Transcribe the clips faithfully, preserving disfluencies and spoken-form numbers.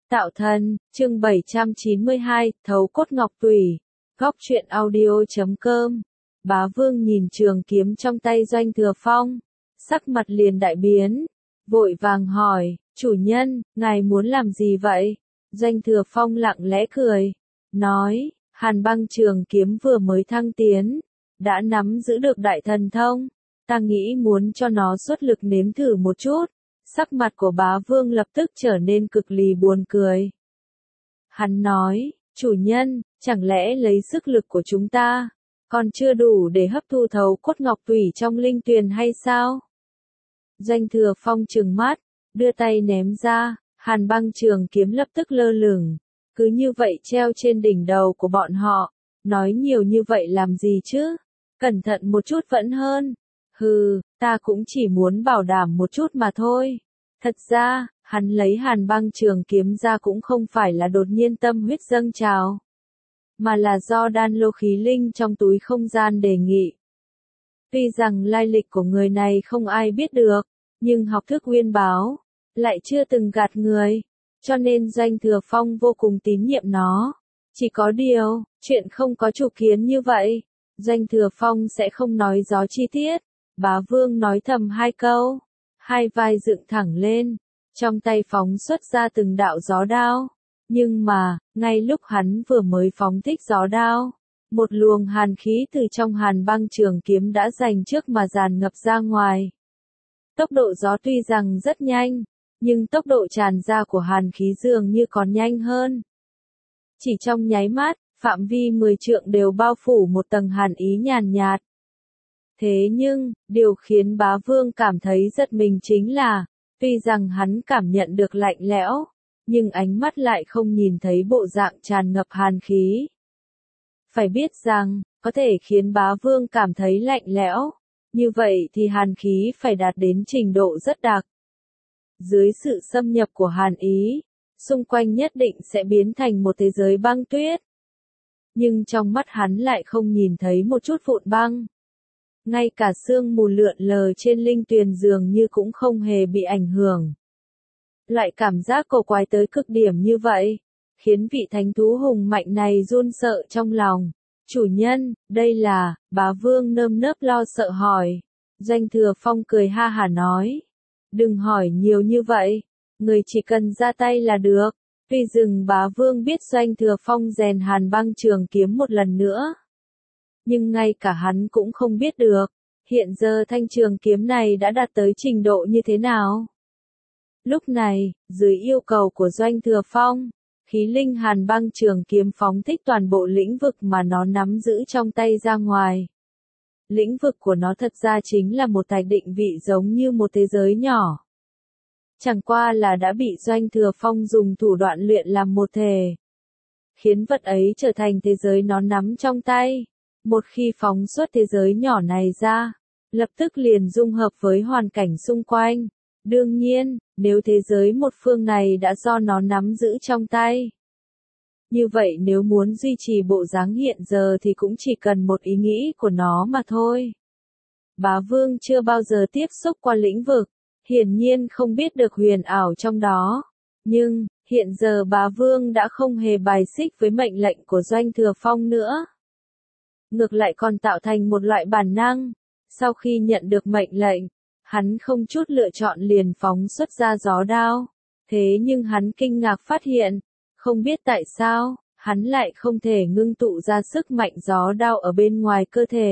Tạo thần, chương bảy trăm chín mươi hai, thấu cốt ngọc tùy. Góc truyện audio chấm com. Bá Vương nhìn trường kiếm trong tay Doanh Thừa Phong, sắc mặt liền đại biến, vội vàng hỏi, chủ nhân, ngài muốn làm gì vậy? Doanh Thừa Phong lặng lẽ cười, nói, Hàn Băng trường kiếm vừa mới thăng tiến, đã nắm giữ được đại thần thông, ta nghĩ muốn cho nó xuất lực nếm thử một chút. Sắc mặt của Bá Vương lập tức trở nên cực lì buồn cười. Hắn nói, chủ nhân, chẳng lẽ lấy sức lực của chúng ta, còn chưa đủ để hấp thu thấu cốt ngọc tùy trong linh tuyền hay sao? Doanh Thừa Phong trừng mắt, đưa tay ném ra, Hàn Băng trường kiếm lập tức lơ lửng, cứ như vậy treo trên đỉnh đầu của bọn họ, nói nhiều như vậy làm gì chứ? Cẩn thận một chút vẫn hơn. Hừ, ta cũng chỉ muốn bảo đảm một chút mà thôi. Thật ra, hắn lấy Hàn Băng trường kiếm ra cũng không phải là đột nhiên tâm huyết dâng trào, mà là do đan lô khí linh trong túi không gian đề nghị. Tuy rằng lai lịch của người này không ai biết được, nhưng học thức uyên bác, lại chưa từng gạt người, cho nên Doanh Thừa Phong vô cùng tín nhiệm nó. Chỉ có điều, chuyện không có chủ kiến như vậy, Doanh Thừa Phong sẽ không nói rõ chi tiết. Bá Vương nói thầm hai câu, hai vai dựng thẳng lên, trong tay phóng xuất ra từng đạo gió đao. Nhưng mà, ngay lúc hắn vừa mới phóng thích gió đao, một luồng hàn khí từ trong Hàn Băng trường kiếm đã giành trước mà tràn ngập ra ngoài. Tốc độ gió tuy rằng rất nhanh, nhưng tốc độ tràn ra của hàn khí dường như còn nhanh hơn. Chỉ trong nháy mắt, phạm vi mười trượng đều bao phủ một tầng hàn ý nhàn nhạt. Thế nhưng, điều khiến Bá Vương cảm thấy giật mình chính là, tuy rằng hắn cảm nhận được lạnh lẽo, nhưng ánh mắt lại không nhìn thấy bộ dạng tràn ngập hàn khí. Phải biết rằng, có thể khiến Bá Vương cảm thấy lạnh lẽo, như vậy thì hàn khí phải đạt đến trình độ rất đặc. Dưới sự xâm nhập của hàn ý, xung quanh nhất định sẽ biến thành một thế giới băng tuyết. Nhưng trong mắt hắn lại không nhìn thấy một chút vụn băng. Ngay cả sương mù lượn lờ trên linh tuyền dường như cũng không hề bị ảnh hưởng. Loại cảm giác cổ quái tới cực điểm như vậy, khiến vị thánh thú hùng mạnh này run sợ trong lòng. Chủ nhân, đây là, Bá Vương nơm nớp lo sợ hỏi. Doanh Thừa Phong cười ha hả nói. Đừng hỏi nhiều như vậy, người chỉ cần ra tay là được. Tuy rằng Bá Vương biết Doanh Thừa Phong rèn Hàn Băng trường kiếm một lần nữa, nhưng ngay cả hắn cũng không biết được, hiện giờ thanh trường kiếm này đã đạt tới trình độ như thế nào. Lúc này, dưới yêu cầu của Doanh Thừa Phong, khí linh Hàn Băng trường kiếm phóng thích toàn bộ lĩnh vực mà nó nắm giữ trong tay ra ngoài. Lĩnh vực của nó thật ra chính là một thạch định vị giống như một thế giới nhỏ. Chẳng qua là đã bị Doanh Thừa Phong dùng thủ đoạn luyện làm một thể, khiến vật ấy trở thành thế giới nó nắm trong tay. Một khi phóng xuất thế giới nhỏ này ra, lập tức liền dung hợp với hoàn cảnh xung quanh. Đương nhiên, nếu thế giới một phương này đã do nó nắm giữ trong tay, như vậy nếu muốn duy trì bộ dáng hiện giờ thì cũng chỉ cần một ý nghĩ của nó mà thôi. Bá Vương chưa bao giờ tiếp xúc qua lĩnh vực, hiển nhiên không biết được huyền ảo trong đó. Nhưng, hiện giờ Bá Vương đã không hề bài xích với mệnh lệnh của Doanh Thừa Phong nữa. Ngược lại còn tạo thành một loại bản năng. Sau khi nhận được mệnh lệnh, hắn không chút lựa chọn liền phóng xuất ra gió đao. Thế nhưng hắn kinh ngạc phát hiện, không biết tại sao, hắn lại không thể ngưng tụ ra sức mạnh gió đao ở bên ngoài cơ thể.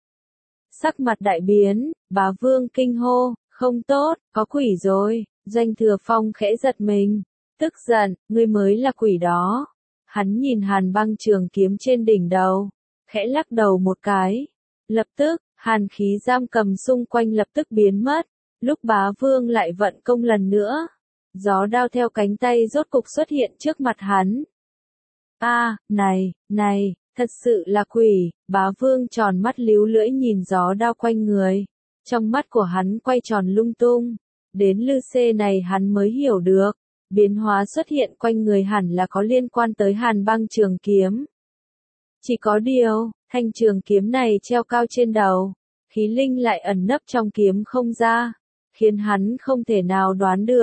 Sắc mặt đại biến, Bá Vương kinh hô, không tốt, có quỷ rồi. Doanh Thừa Phong khẽ giật mình, tức giận, ngươi mới là quỷ đó. Hắn nhìn Hàn Băng trường kiếm trên đỉnh đầu, khẽ lắc đầu một cái. Lập tức, hàn khí giam cầm xung quanh lập tức biến mất. Lúc Bá Vương lại vận công lần nữa, gió đao theo cánh tay rốt cục xuất hiện trước mặt hắn. A, à, này, này, thật sự là quỷ. Bá Vương tròn mắt líu lưỡi nhìn gió đao quanh người. Trong mắt của hắn quay tròn lung tung. Đến lư xê này hắn mới hiểu được, biến hóa xuất hiện quanh người hẳn là có liên quan tới Hàn Băng trường kiếm. Chỉ có điều, thanh trường kiếm này treo cao trên đầu, khí linh lại ẩn nấp trong kiếm không ra, khiến hắn không thể nào đoán được,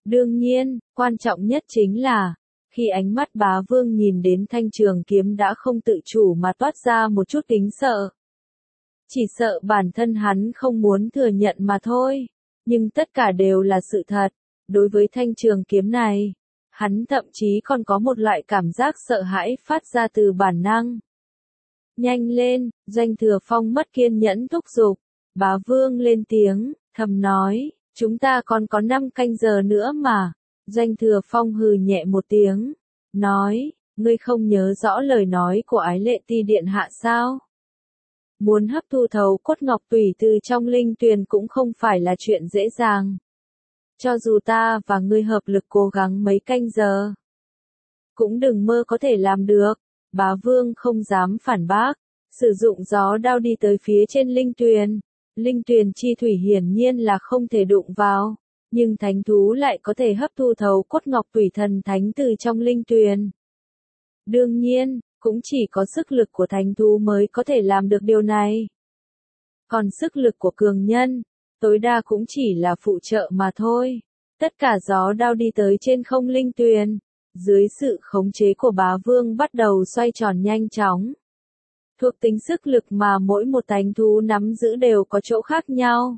Đương nhiên, quan trọng nhất chính là, khi ánh mắt bá vương nhìn đến thanh trường kiếm đã không tự chủ mà toát ra một chút kính sợ. Chỉ sợ bản thân hắn không muốn thừa nhận mà thôi, nhưng tất cả đều là sự thật. Đối với thanh trường kiếm này, hắn thậm chí còn có một loại cảm giác sợ hãi phát ra từ bản năng. Nhanh lên, Doanh Thừa Phong mất kiên nhẫn thúc giục. Bá Vương lên tiếng, thầm nói, chúng ta còn có năm canh giờ nữa mà. Doanh Thừa Phong hừ nhẹ một tiếng, nói, ngươi không nhớ rõ lời nói của Ái Lệ Ti Điện Hạ sao? Muốn hấp thu thấu cốt ngọc tùy từ trong linh tuyền cũng không phải là chuyện dễ dàng. Cho dù ta và ngươi hợp lực cố gắng mấy canh giờ, cũng đừng mơ có thể làm được. Bá Vương không dám phản bác, sử dụng gió đao đi tới phía trên linh tuyền. Linh tuyền chi thủy hiển nhiên là không thể đụng vào, nhưng thánh thú lại có thể hấp thu thấu cốt ngọc tùy thần thánh từ trong linh tuyền. Đương nhiên, cũng chỉ có sức lực của thánh thú mới có thể làm được điều này. Còn sức lực của cường nhân, tối đa cũng chỉ là phụ trợ mà thôi. Tất cả gió đao đi tới trên không linh tuyền, dưới sự khống chế của Bá Vương bắt đầu xoay tròn nhanh chóng. Thuộc tính sức lực mà mỗi một thánh thú nắm giữ đều có chỗ khác nhau.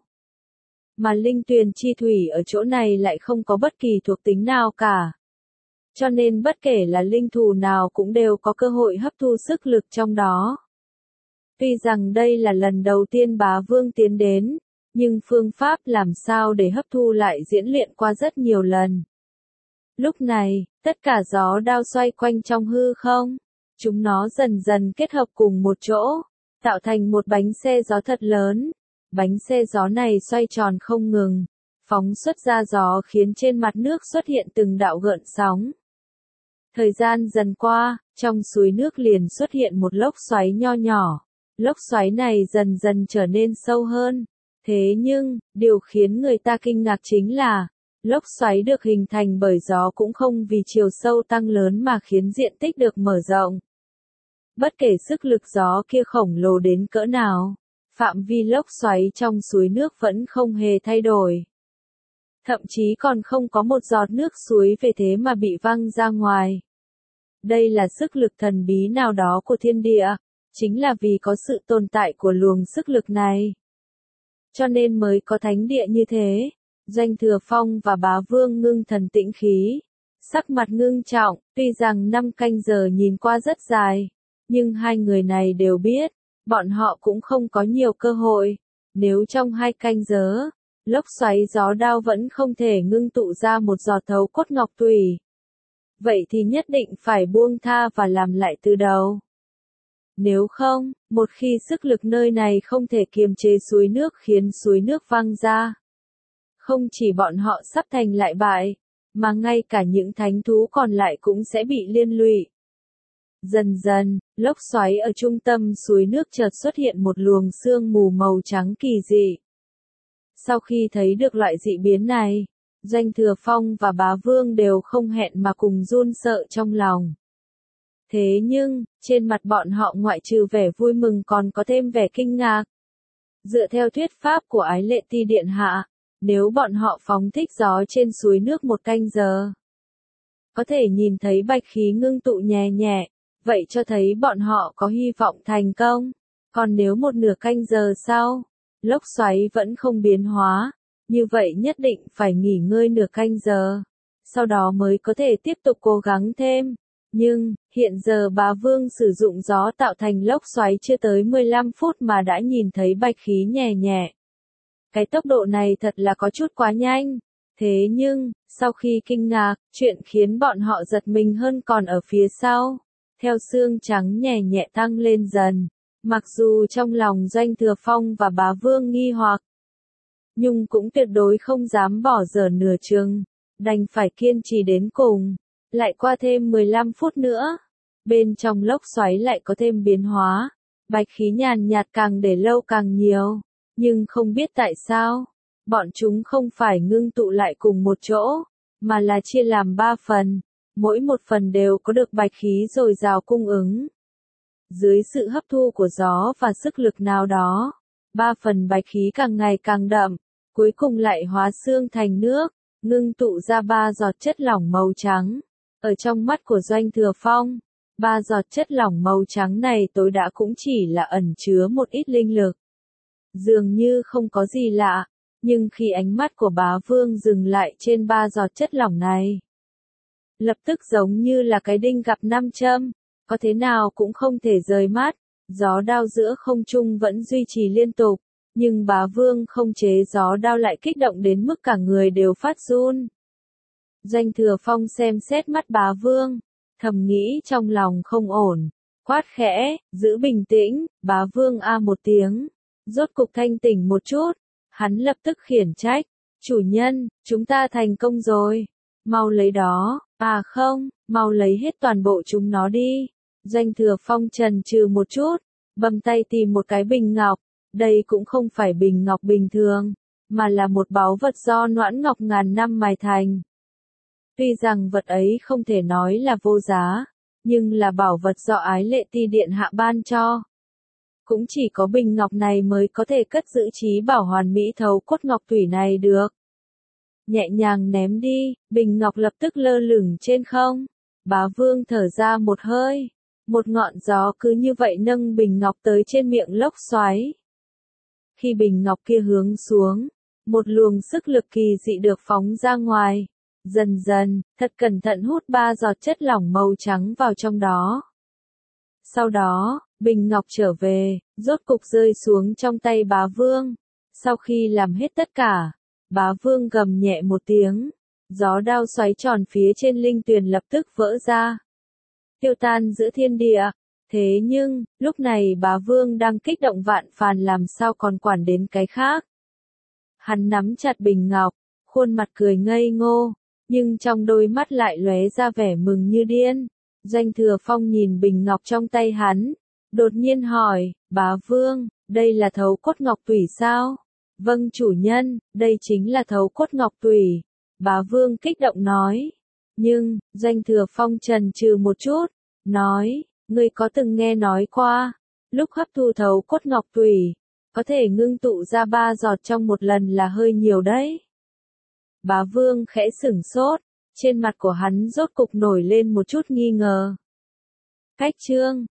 Mà linh tuyền chi thủy ở chỗ này lại không có bất kỳ thuộc tính nào cả. Cho nên bất kể là linh thú nào cũng đều có cơ hội hấp thu sức lực trong đó. Tuy rằng đây là lần đầu tiên Bá Vương tiến đến, nhưng phương pháp làm sao để hấp thu lại diễn luyện qua rất nhiều lần. Lúc này, tất cả gió đao xoay quanh trong hư không. Chúng nó dần dần kết hợp cùng một chỗ, tạo thành một bánh xe gió thật lớn. Bánh xe gió này xoay tròn không ngừng, phóng xuất ra gió khiến trên mặt nước xuất hiện từng đạo gợn sóng. Thời gian dần qua, trong suối nước liền xuất hiện một lốc xoáy nho nhỏ. Lốc xoáy này dần dần trở nên sâu hơn. Thế nhưng, điều khiến người ta kinh ngạc chính là, lốc xoáy được hình thành bởi gió cũng không vì chiều sâu tăng lớn mà khiến diện tích được mở rộng. Bất kể sức lực gió kia khổng lồ đến cỡ nào, phạm vi lốc xoáy trong suối nước vẫn không hề thay đổi. Thậm chí còn không có một giọt nước suối về thế mà bị văng ra ngoài. Đây là sức lực thần bí nào đó của thiên địa, chính là vì có sự tồn tại của luồng sức lực này. Cho nên mới có thánh địa như thế. Doanh Thừa Phong và Bá Vương ngưng thần tĩnh khí, sắc mặt ngưng trọng. Tuy rằng năm canh giờ nhìn qua rất dài, nhưng hai người này đều biết, bọn họ cũng không có nhiều cơ hội. Nếu trong hai canh giờ, lốc xoáy gió đao vẫn không thể ngưng tụ ra một giọt thấu cốt ngọc tùy, vậy thì nhất định phải buông tha và làm lại từ đầu. Nếu không, một khi sức lực nơi này không thể kiềm chế suối nước khiến suối nước văng ra, không chỉ bọn họ sắp thành lại bại, mà ngay cả những thánh thú còn lại cũng sẽ bị liên lụy. Dần dần, lốc xoáy ở trung tâm suối nước chợt xuất hiện một luồng sương mù màu trắng kỳ dị. Sau khi thấy được loại dị biến này, Doanh Thừa Phong và Bá Vương đều không hẹn mà cùng run sợ trong lòng. Thế nhưng, trên mặt bọn họ ngoại trừ vẻ vui mừng còn có thêm vẻ kinh ngạc. Dựa theo thuyết pháp của Ái Lệ Ti Điện Hạ, nếu bọn họ phóng thích gió trên suối nước một canh giờ, có thể nhìn thấy bạch khí ngưng tụ nhẹ nhẹ, vậy cho thấy bọn họ có hy vọng thành công. Còn nếu một nửa canh giờ sau, lốc xoáy vẫn không biến hóa, như vậy nhất định phải nghỉ ngơi nửa canh giờ, sau đó mới có thể tiếp tục cố gắng thêm. Nhưng, hiện giờ Bá Vương sử dụng gió tạo thành lốc xoáy chưa tới mười lăm phút mà đã nhìn thấy bạch khí nhẹ nhẹ. Cái tốc độ này thật là có chút quá nhanh. Thế nhưng, sau khi kinh ngạc, chuyện khiến bọn họ giật mình hơn còn ở phía sau. Theo xương trắng nhẹ nhẹ tăng lên dần. Mặc dù trong lòng Doanh Thừa Phong và Bá Vương nghi hoặc, nhưng cũng tuyệt đối không dám bỏ dở nửa chừng, đành phải kiên trì đến cùng. Lại qua thêm mười lăm phút nữa, bên trong lốc xoáy lại có thêm biến hóa, bạch khí nhàn nhạt càng để lâu càng nhiều, nhưng không biết tại sao, bọn chúng không phải ngưng tụ lại cùng một chỗ, mà là chia làm ba phần, mỗi một phần đều có được bạch khí dồi dào cung ứng. Dưới sự hấp thu của gió và sức lực nào đó, ba phần bạch khí càng ngày càng đậm, cuối cùng lại hóa xương thành nước. ngưng tụ ra ba giọt chất lỏng màu trắng. Ở trong mắt của Doanh Thừa Phong, ba giọt chất lỏng màu trắng này tối đa cũng chỉ là ẩn chứa một ít linh lực. Dường như không có gì lạ, nhưng khi ánh mắt của bá vương dừng lại trên ba giọt chất lỏng này, lập tức giống như là cái đinh gặp nam châm, có thế nào cũng không thể rời mắt. Gió đao giữa không trung vẫn duy trì liên tục, nhưng bá vương không chế gió đao lại kích động đến mức cả người đều phát run. Doanh Thừa Phong xem xét mắt bá vương, thầm nghĩ trong lòng không ổn, quát khẽ, giữ bình tĩnh. Bá vương a một tiếng, rốt cục thanh tỉnh một chút, hắn lập tức khiển trách, chủ nhân, chúng ta thành công rồi, mau lấy đó, à không, mau lấy hết toàn bộ chúng nó đi. Doanh Thừa Phong chần chừ một chút, bấm tay tìm một cái bình ngọc, đây cũng không phải bình ngọc bình thường, mà là một báu vật do noãn ngọc ngàn năm mài thành. Tuy rằng vật ấy không thể nói là vô giá, nhưng là bảo vật do Ái Lệ Ti Điện hạ ban cho. Cũng chỉ có bình ngọc này mới có thể cất giữ trí bảo hoàn mỹ thấu cốt ngọc thủy này được. Nhẹ nhàng ném đi, bình ngọc lập tức lơ lửng trên không. Bá vương thở ra một hơi, một ngọn gió cứ như vậy nâng bình ngọc tới trên miệng lốc xoáy. Khi bình ngọc kia hướng xuống, một luồng sức lực kỳ dị được phóng ra ngoài, dần dần, thật cẩn thận hút ba giọt chất lỏng màu trắng vào trong đó. Sau đó, bình ngọc trở về, rốt cục rơi xuống trong tay bá vương. Sau khi làm hết tất cả, bá vương gầm nhẹ một tiếng, gió đao xoáy tròn phía trên linh tuyền lập tức vỡ ra, tiêu tan giữa thiên địa. Thế nhưng, lúc này bá vương đang kích động vạn phàn làm sao còn quản đến cái khác. Hắn nắm chặt bình ngọc, khuôn mặt cười ngây ngô, nhưng trong đôi mắt lại lóe ra vẻ mừng như điên. Doanh Thừa Phong nhìn bình ngọc trong tay hắn, đột nhiên hỏi, bá vương, đây là thấu cốt ngọc tủy sao? Vâng chủ nhân, đây chính là thấu cốt ngọc tủy. Bá vương kích động nói. Nhưng, Doanh Thừa Phong chần chừ một chút, nói, ngươi có từng nghe nói qua, lúc hấp thu thấu cốt ngọc tủy, có thể ngưng tụ ra ba giọt trong một lần là hơi nhiều đấy. Bá vương khẽ sửng sốt, trên mặt của hắn rốt cục nổi lên một chút nghi ngờ. Cách chương